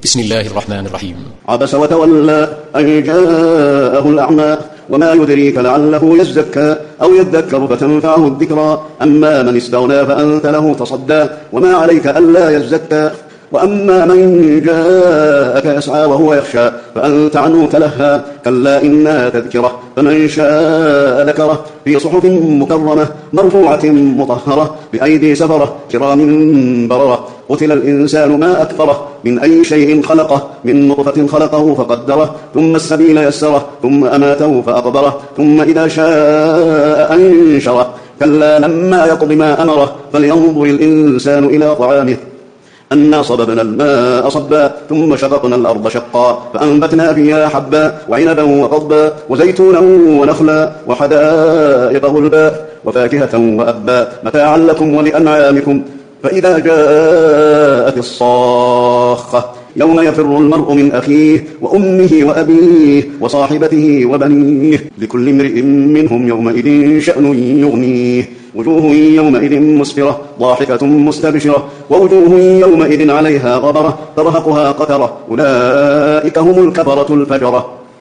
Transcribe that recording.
بسم الله الرحمن الرحيم. عبس وتولى أن جاءه الأعمى وما يدريك لعله يزكى أو يذكر فتنفعه الذكرى أما من استغنى فأنت له تصدى وما عليك ألا يزكى وأما من جاءك يسعى وهو يخشى فأنت عنه تلهى كلا إنها تذكرة فمن شاء ذكره في صحف مكرمة مرفوعة مطهرة بأيدي سفرة كرام بررة قتل الإنسان ما أكفره من أي شيء خلقه من نطفة خلقه فقدره ثم السبيل يسره ثم أماته فأقبره ثم إذا شاء أنشره كلا لما يقض ما أمره فلينظر الإنسان إلى طعامه أنا صببنا الماء صبا ثم شققنا الأرض شقا فأنبتنا فيها حبا وعنبا وقضبا وزيتونا ونخلا وحدائق غلبا وفاكهة وأبا متاعا لكم ولأنعامكم فإذا جاءت الصاخة يوم يفر المرء من أخيه وأمه وأبيه وصاحبته وبنيه لكل امرئ منهم يومئذ شأن يغنيه وجوه يومئذ مسفرة ضاحكة مستبشرة ووجوه يومئذ عليها غبرة ترهقها قترة أولئك هم الكفرة الفجرة.